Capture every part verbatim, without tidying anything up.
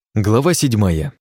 Глава седьмая.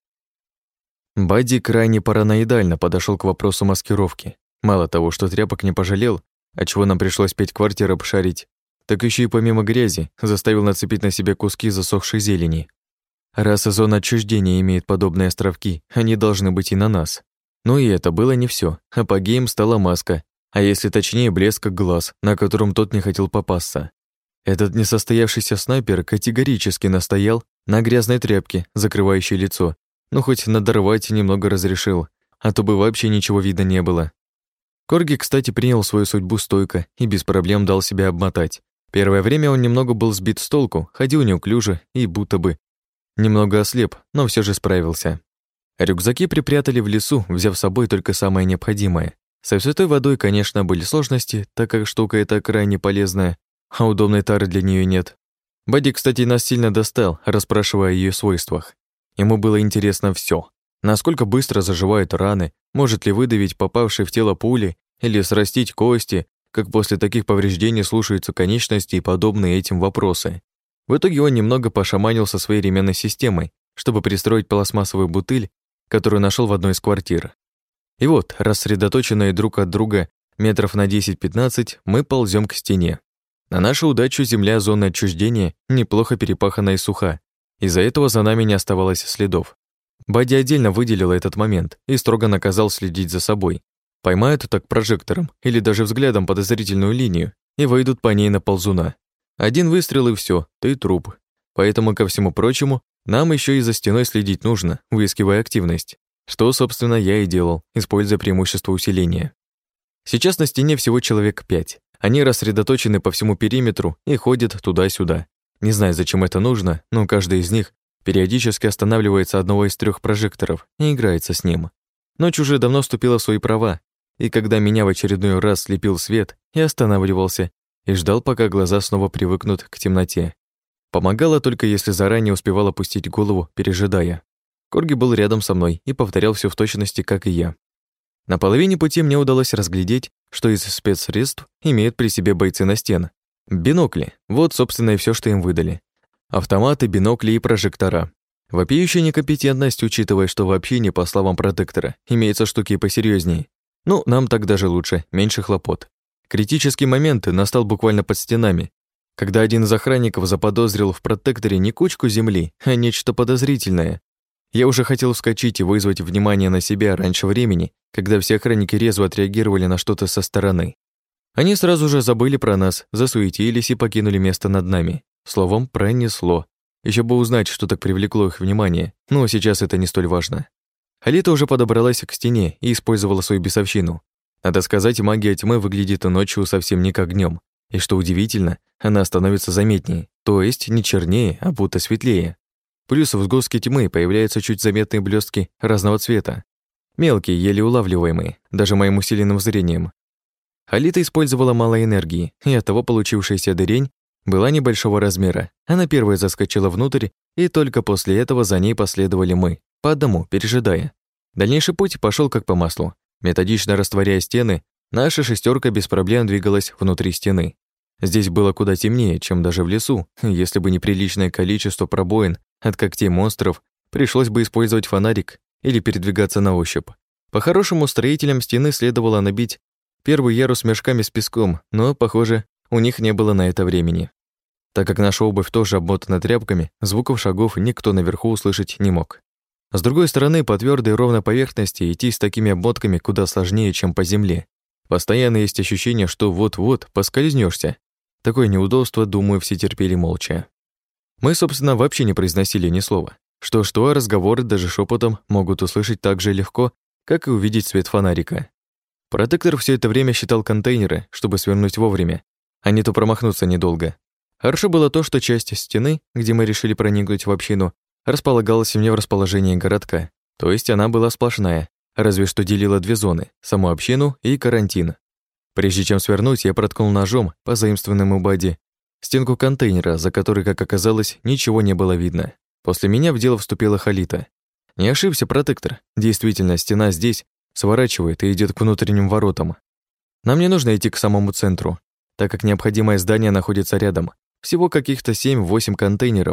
Бадди крайне параноидально подошел к вопросу маскировки. Мало того, что тряпок не пожалел, отчего нам пришлось пять квартир обшарить, так еще и помимо грязи заставил нацепить на себя куски засохшей зелени. Раз зона отчуждения имеет подобные островки, они должны быть и на нас. Но и это было не все. Апогеем стала маска, а если точнее, блеск глаз, на котором тот не хотел попасться. Этот несостоявшийся снайпер категорически настоял на грязной тряпке, закрывающей лицо, ну хоть надорвать немного разрешил, а то бы вообще ничего видно не было. Корги, кстати, принял свою судьбу стойко и без проблем дал себя обмотать. Первое время он немного был сбит с толку, ходил неуклюже и будто бы немного ослеп, но все же справился. Рюкзаки припрятали в лесу, взяв с собой только самое необходимое. Со святой водой, конечно, были сложности, так как штука эта крайне полезная, а удобной тары для нее нет. Бадди, кстати, нас сильно достал, расспрашивая о её свойствах. Ему было интересно все: насколько быстро заживают раны, может ли выдавить попавшие в тело пули или срастить кости, как после таких повреждений слушаются конечности и подобные этим вопросы. В итоге он немного пошаманил со своей ременной системой, чтобы пристроить пластмассовую бутыль, которую нашел в одной из квартир. И вот, рассредоточенные друг от друга метров на десять-пятнадцать, мы ползем к стене. На нашу удачу земля зоны отчуждения неплохо перепахана и суха. Из-за этого за нами не оставалось следов. Бадди отдельно выделил этот момент и строго наказал следить за собой. Поймают так прожектором или даже взглядом подозрительную линию и выйдут по ней на ползуна. Один выстрел и все, ты труп. Поэтому, ко всему прочему, нам еще и за стеной следить нужно, выискивая активность. Что, собственно, я и делал, используя преимущество усиления. Сейчас на стене всего человек пять. Они рассредоточены по всему периметру и ходят туда-сюда. Не знаю, зачем это нужно, но каждый из них периодически останавливается одного из трех прожекторов и играется с ним. Ночь уже давно вступила в свои права, и когда меня в очередной раз слепил свет, я останавливался и ждал, пока глаза снова привыкнут к темноте. Помогало только, если заранее успевал опустить голову, пережидая. Корги был рядом со мной и повторял все в точности, как и я. На половине пути мне удалось разглядеть, что из спецсредств имеют при себе бойцы на стен. Бинокли – вот, собственно, и все, что им выдали. Автоматы, бинокли и прожектора. Вопиющая некомпетентность, учитывая, что вообще не по словам протектора, имеются штуки посерьезнее. Ну, нам так даже лучше, меньше хлопот. Критический момент настал буквально под стенами, когда один из охранников заподозрил в протекторе не кучку земли, а нечто подозрительное. Я уже хотел вскочить и вызвать внимание на себя раньше времени, когда все охранники резво отреагировали на что-то со стороны. Они сразу же забыли про нас, засуетились и покинули место над нами. Словом, пронесло. Еще бы узнать, что так привлекло их внимание, но сейчас это не столь важно. Алита уже подобралась к стене и использовала свою бесовщину. Надо сказать, магия тьмы выглядит ночью совсем не как днем. И что удивительно, она становится заметнее, то есть не чернее, а будто светлее. Плюс в сгустке тьмы появляются чуть заметные блестки разного цвета. Мелкие, еле улавливаемые, даже моим усиленным зрением. Алита использовала мало энергии, и оттого получившаяся дырень была небольшого размера. Она первая заскочила внутрь, и только после этого за ней последовали мы, по одному, пережидая. Дальнейший путь пошел как по маслу. Методично растворяя стены, наша шестерка без проблем двигалась внутри стены. Здесь было куда темнее, чем даже в лесу. Если бы не приличное количество пробоин от когтей монстров, пришлось бы использовать фонарик или передвигаться на ощупь. По-хорошему, строителям стены следовало набить первый ярус мешками с песком, но, похоже, у них не было на это времени. Так как наша обувь тоже обмотана тряпками, звуков шагов никто наверху услышать не мог. С другой стороны, по твёрдой ровной поверхности идти с такими обмотками куда сложнее, чем по земле. Постоянно есть ощущение, что вот-вот поскользнешься. Такое неудобство, думаю, все терпели молча. Мы, собственно, вообще не произносили ни слова. Что-что, а разговоры даже шепотом могут услышать так же легко, как и увидеть свет фонарика. Протектор все это время считал контейнеры, чтобы свернуть вовремя, а не то промахнуться недолго. Хорошо было то, что часть стены, где мы решили проникнуть в общину, располагалась не в расположении городка, то есть она была сплошная, разве что делила две зоны – саму общину и карантин. Прежде чем свернуть, я проткнул ножом, позаимствованным у Бадди, стенку контейнера, за которой, как оказалось, ничего не было видно. После меня в дело вступила Халита. Не ошибся протектор. Действительно, стена здесь сворачивает и идет к внутренним воротам. Нам не нужно идти к самому центру, так как необходимое здание находится рядом. Всего каких-то семь-восемь контейнеров.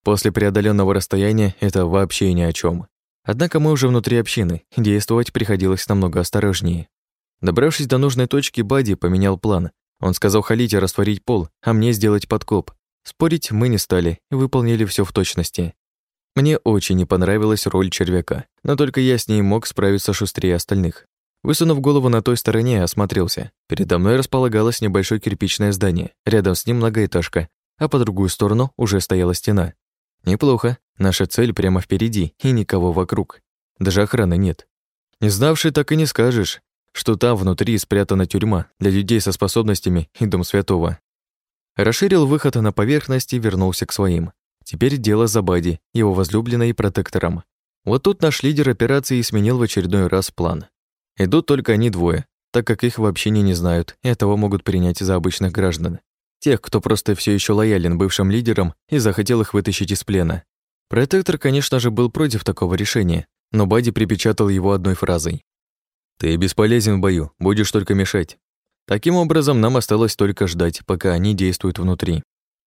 После преодоленного расстояния это вообще ни о чем. Однако мы уже внутри общины, действовать приходилось намного осторожнее. Добравшись до нужной точки, Бадди поменял план. Он сказал Халите растворить пол, а мне сделать подкоп. Спорить мы не стали и выполнили все в точности. Мне очень не понравилась роль червяка, но только я с ней мог справиться шустрее остальных. Высунув голову на той стороне, осмотрелся. Передо мной располагалось небольшое кирпичное здание, рядом с ним многоэтажка, а по другую сторону уже стояла стена. Неплохо, наша цель прямо впереди и никого вокруг. Даже охраны нет. Не знавший, так и не скажешь, что там внутри спрятана тюрьма для людей со способностями и дом святого. Расширил выход на поверхность и вернулся к своим. Теперь дело за Бадди, его возлюбленной и протектором. Вот тут наш лидер операции сменил в очередной раз план. Идут только они двое, так как их в общине не знают, и этого могут принять за обычных граждан. Тех, кто просто все еще лоялен бывшим лидерам и захотел их вытащить из плена. Протектор, конечно же, был против такого решения, но Бадди припечатал его одной фразой. «Ты бесполезен в бою, будешь только мешать». Таким образом, нам осталось только ждать, пока они действуют внутри.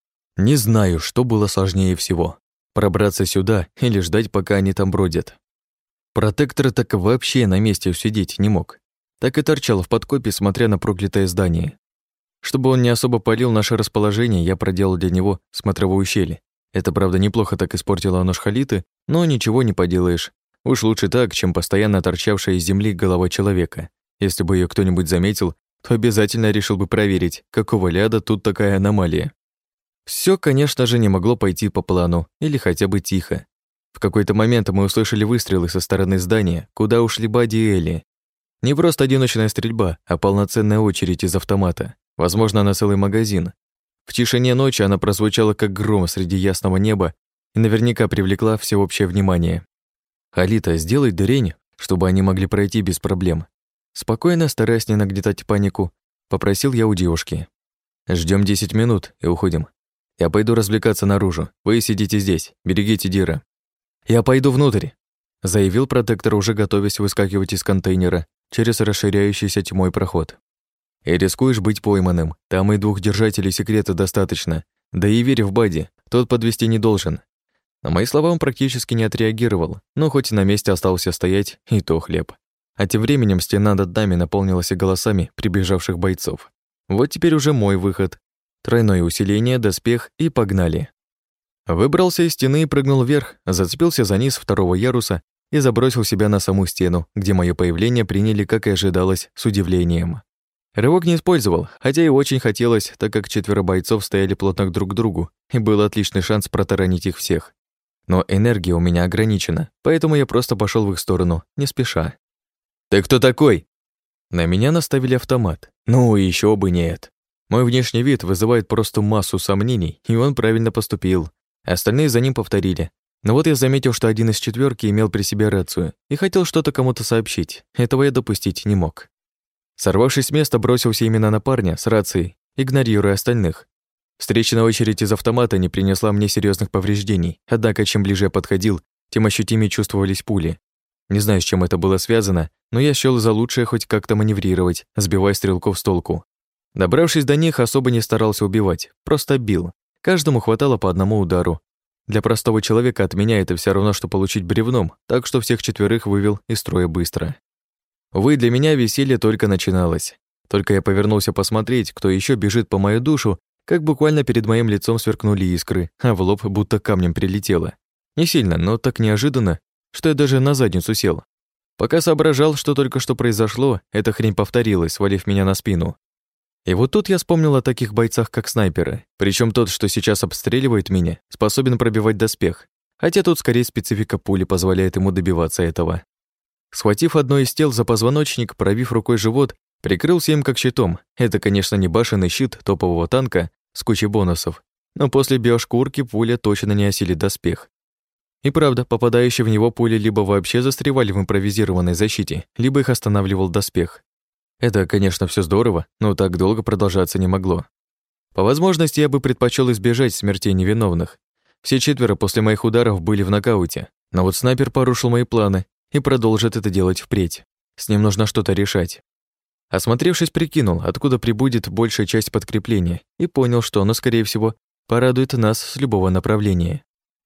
Не знаю, что было сложнее всего. Пробраться сюда или ждать, пока они там бродят. Протектор так вообще на месте усидеть не мог. Так и торчал в подкопе, смотря на проклятое здание. Чтобы он не особо палил наше расположение, я проделал для него смотровую щель. Это, правда, неплохо так испортило нож Халиты, но ничего не поделаешь. Уж лучше так, чем постоянно торчавшая из земли голова человека. Если бы ее кто-нибудь заметил, то обязательно решил бы проверить, какого ляда тут такая аномалия. Все, конечно же, не могло пойти по плану, или хотя бы тихо. В какой-то момент мы услышали выстрелы со стороны здания, куда ушли Бадди и Элли. Не просто одиночная стрельба, а полноценная очередь из автомата. Возможно, на целый магазин. В тишине ночи она прозвучала как гром среди ясного неба и наверняка привлекла всеобщее внимание. «Халита, сделай дырень, чтобы они могли пройти без проблем». Спокойно, стараясь не нагнетать панику, попросил я у девушки. Ждем десять минут и уходим. Я пойду развлекаться наружу. Вы сидите здесь, берегите Дира». «Я пойду внутрь», — заявил протектор, уже готовясь выскакивать из контейнера через расширяющийся тьмой проход. «И рискуешь быть пойманным. Там и двух держателей секрета достаточно. Да и верь в Бадди, тот подвести не должен». На мои слова он практически не отреагировал, но хоть и на месте остался стоять, и то хлеб. А тем временем стена над нами наполнилась голосами приближавших бойцов. Вот теперь уже мой выход. Тройное усиление, доспех и погнали. Выбрался из стены и прыгнул вверх, зацепился за низ второго яруса и забросил себя на саму стену, где мое появление приняли, как и ожидалось, с удивлением. Рывок не использовал, хотя и очень хотелось, так как четверо бойцов стояли плотно друг к другу, и был отличный шанс протаранить их всех. Но энергия у меня ограничена, поэтому я просто пошел в их сторону, не спеша. «Ты кто такой?» На меня наставили автомат. Ну, еще бы нет. Мой внешний вид вызывает просто массу сомнений, и он правильно поступил. Остальные за ним повторили. Но вот я заметил, что один из четверки имел при себе рацию и хотел что-то кому-то сообщить. Этого я допустить не мог. Сорвавшись с места, бросился именно на парня с рацией, игнорируя остальных. Встречная очередь из автомата не принесла мне серьезных повреждений, однако чем ближе я подходил, тем ощутимее чувствовались пули. Не знаю, с чем это было связано, но я счёл за лучшее хоть как-то маневрировать, сбивая стрелков с толку. Добравшись до них, особо не старался убивать, просто бил. Каждому хватало по одному удару. Для простого человека от меня это все равно, что получить бревном, так что всех четверых вывел из строя быстро. Увы, для меня веселье только начиналось. Только я повернулся посмотреть, кто еще бежит по мою душу, как буквально перед моим лицом сверкнули искры, а в лоб будто камнем прилетело. Не сильно, но так неожиданно, что я даже на задницу сел. Пока соображал, что только что произошло, эта хрень повторилась, свалив меня на спину. И вот тут я вспомнил о таких бойцах, как снайперы. Причем тот, что сейчас обстреливает меня, способен пробивать доспех. Хотя тут скорее специфика пули позволяет ему добиваться этого. Схватив одно из тел за позвоночник, пробив рукой живот, прикрылся им как щитом. Это, конечно, не башенный щит топового танка с кучей бонусов, но после биошкурки пуля точно не осилит доспех. И правда, попадающие в него пули либо вообще застревали в импровизированной защите, либо их останавливал доспех. Это, конечно, все здорово, но так долго продолжаться не могло. По возможности я бы предпочел избежать смертей невиновных. Все четверо после моих ударов были в нокауте, но вот снайпер порушил мои планы и продолжит это делать впредь. С ним нужно что-то решать. Осмотревшись, прикинул, откуда прибудет большая часть подкрепления, и понял, что оно, скорее всего, порадует нас с любого направления.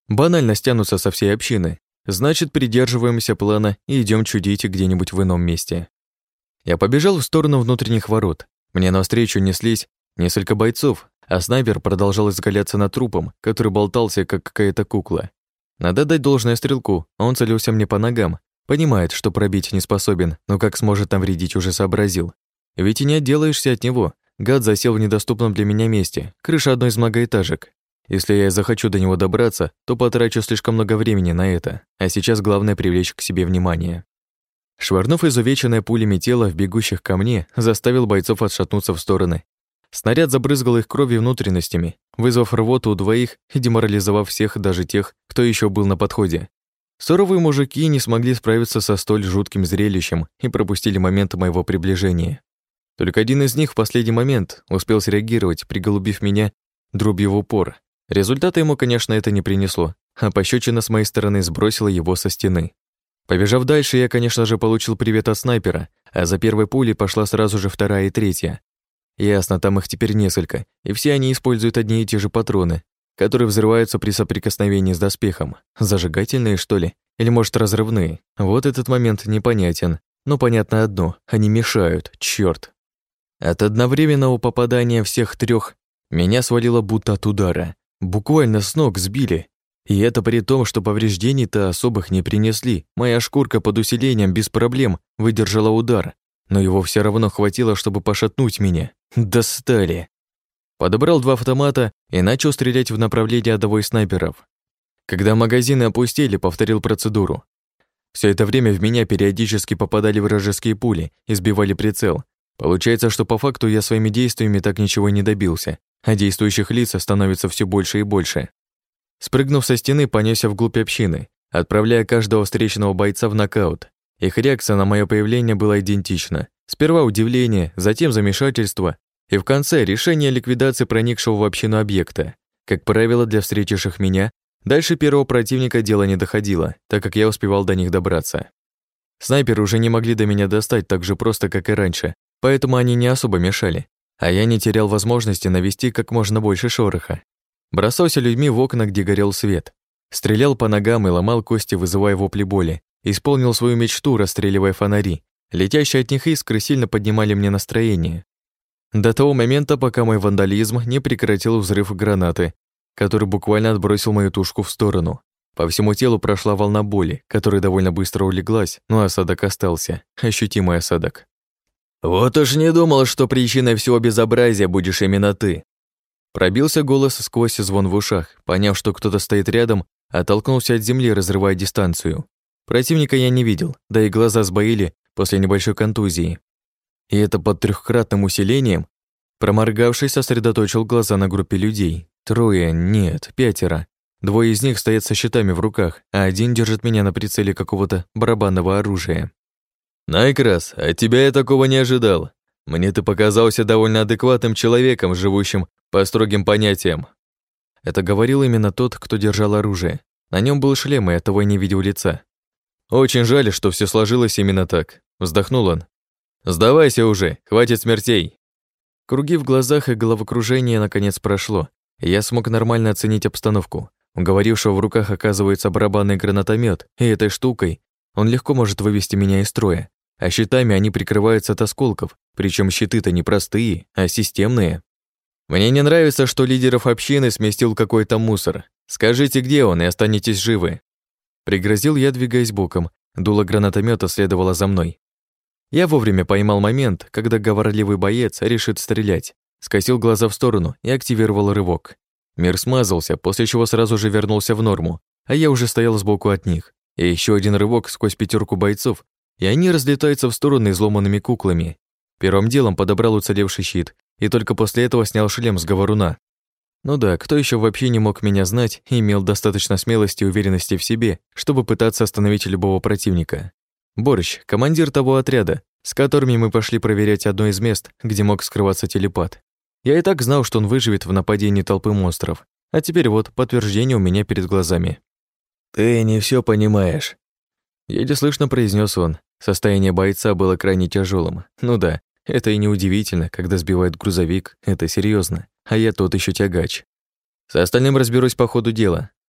банально стянутся со всей общины. Значит, придерживаемся плана и идем чудить где-нибудь в ином месте. Я побежал в сторону внутренних ворот. Мне навстречу неслись несколько бойцов, а снайпер продолжал изгаляться над трупом, который болтался, как какая-то кукла. Надо дать должное стрелку, он целился мне по ногам. Понимает, что пробить не способен, но как сможет навредить, уже сообразил. Ведь и не отделаешься от него. Гад засел в недоступном для меня месте, крыша одной из многоэтажек. Если я захочу до него добраться, то потрачу слишком много времени на это, а сейчас главное привлечь к себе внимание. Швырнув изувеченное пулями тело в бегущих ко мне, заставил бойцов отшатнуться в стороны. Снаряд забрызгал их кровью внутренностями, вызвав рвоту у двоих и деморализовав всех, даже тех, кто еще был на подходе. Суровые мужики не смогли справиться со столь жутким зрелищем и пропустили момент моего приближения. Только один из них в последний момент успел среагировать, приголубив меня дробью в упор. Результата ему, конечно, это не принесло, а пощечина с моей стороны сбросила его со стены. Побежав дальше, я, конечно же, получил привет от снайпера, а за первой пулей пошла сразу же вторая и третья. Ясно, там их теперь несколько, и все они используют одни и те же патроны, которые взрываются при соприкосновении с доспехом. Зажигательные, что ли? Или, может, разрывные? Вот этот момент непонятен. Но понятно одно — они мешают, чёрт. От одновременного попадания всех трёх меня свалило будто от удара. Буквально с ног сбили. И это при том, что повреждений-то особых не принесли. Моя шкурка под усилением без проблем выдержала удар, но его все равно хватило, чтобы пошатнуть меня. Достали. Подобрал два автомата и начал стрелять в направлении одного из снайперов. Когда магазины опустили, повторил процедуру. Все это время в меня периодически попадали вражеские пули и сбивали прицел. Получается, что по факту я своими действиями так ничего и не добился, а действующих лиц становится все больше и больше. Спрыгнув со стены, понесся вглубь общины, отправляя каждого встречного бойца в нокаут. Их реакция на мое появление была идентична. Сперва удивление, затем замешательство, и в конце решение ликвидации проникшего в общину объекта. Как правило, для встретивших меня, дальше первого противника дело не доходило, так как я успевал до них добраться. Снайперы уже не могли до меня достать так же просто, как и раньше, поэтому они не особо мешали, а я не терял возможности навести как можно больше шороха. Бросался людьми в окна, где горел свет. Стрелял по ногам и ломал кости, вызывая вопли боли. Исполнил свою мечту, расстреливая фонари. Летящие от них искры сильно поднимали мне настроение. До того момента, пока мой вандализм не прекратил взрыв гранаты, который буквально отбросил мою тушку в сторону. По всему телу прошла волна боли, которая довольно быстро улеглась, но осадок остался. Ощутимый осадок. «Вот уж не думал, что причиной всего безобразия будешь именно ты!» Пробился голос сквозь звон в ушах. Поняв, что кто-то стоит рядом, оттолкнулся от земли, разрывая дистанцию. Противника я не видел, да и глаза сбоили после небольшой контузии. И это под трехкратным усилением. Проморгавшись, сосредоточил глаза на группе людей. Трое, нет, пятеро. Двое из них стоят со щитами в руках, а один держит меня на прицеле какого-то барабанного оружия. «Найкрас, от тебя я такого не ожидал. Мне ты показался довольно адекватным человеком, живущим по строгим понятиям». Это говорил именно тот, кто держал оружие. На нем был шлем, и оттого я не видел лица. «Очень жаль, что все сложилось именно так», — вздохнул он. «Сдавайся уже, хватит смертей». Круги в глазах и головокружение наконец прошло, и я смог нормально оценить обстановку. У говорившего в руках оказывается барабанный гранатомет, и этой штукой он легко может вывести меня из строя. А щитами они прикрываются от осколков, причем щиты-то не простые, а системные. Мне не нравится, что лидеров общины сместил какой-то мусор. Скажите, где он, и останетесь живы. Пригрозил я, двигаясь боком. Дуло гранатомета следовало за мной. Я вовремя поймал момент, когда говорливый боец решит стрелять. Скосил глаза в сторону и активировал рывок. Мир смазался, после чего сразу же вернулся в норму, а я уже стоял сбоку от них. И еще один рывок сквозь пятерку бойцов, и они разлетаются в стороны изломанными куклами. Первым делом подобрал уцелевший щит, и только после этого снял шлем с говоруна. Ну да, кто еще вообще не мог меня знать и имел достаточно смелости и уверенности в себе, чтобы пытаться остановить любого противника? Борщ, командир того отряда, с которыми мы пошли проверять одно из мест, где мог скрываться телепат. Я и так знал, что он выживет в нападении толпы монстров, а теперь вот подтверждение у меня перед глазами. «Ты не все понимаешь», — еле слышно произнес он. Состояние бойца было крайне тяжелым. Ну да, это и неудивительно, когда сбивает грузовик, это серьезно, а я тот еще тягач. С остальным разберусь по ходу дела.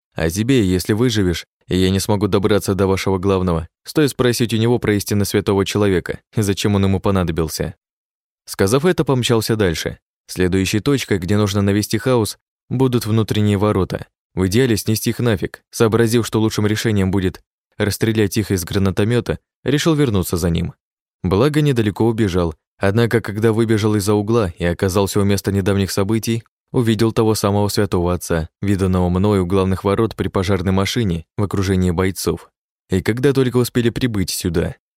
А тебе, если выживешь, и я не смогу добраться до вашего главного, стоит спросить у него про истинно святого человека и зачем он ему понадобился». Сказав это, помчался дальше. Следующей точкой, где нужно навести хаос, будут внутренние ворота. В идеале снести их нафиг. Сообразив, что лучшим решением будет расстрелять их из гранатомета, решил вернуться за ним. Благо, недалеко убежал, однако, когда выбежал из-за угла и оказался у места недавних событий, увидел того самого святого отца, виданного мною у главных ворот при пожарной машине в окружении бойцов. И когда только успели прибыть сюда,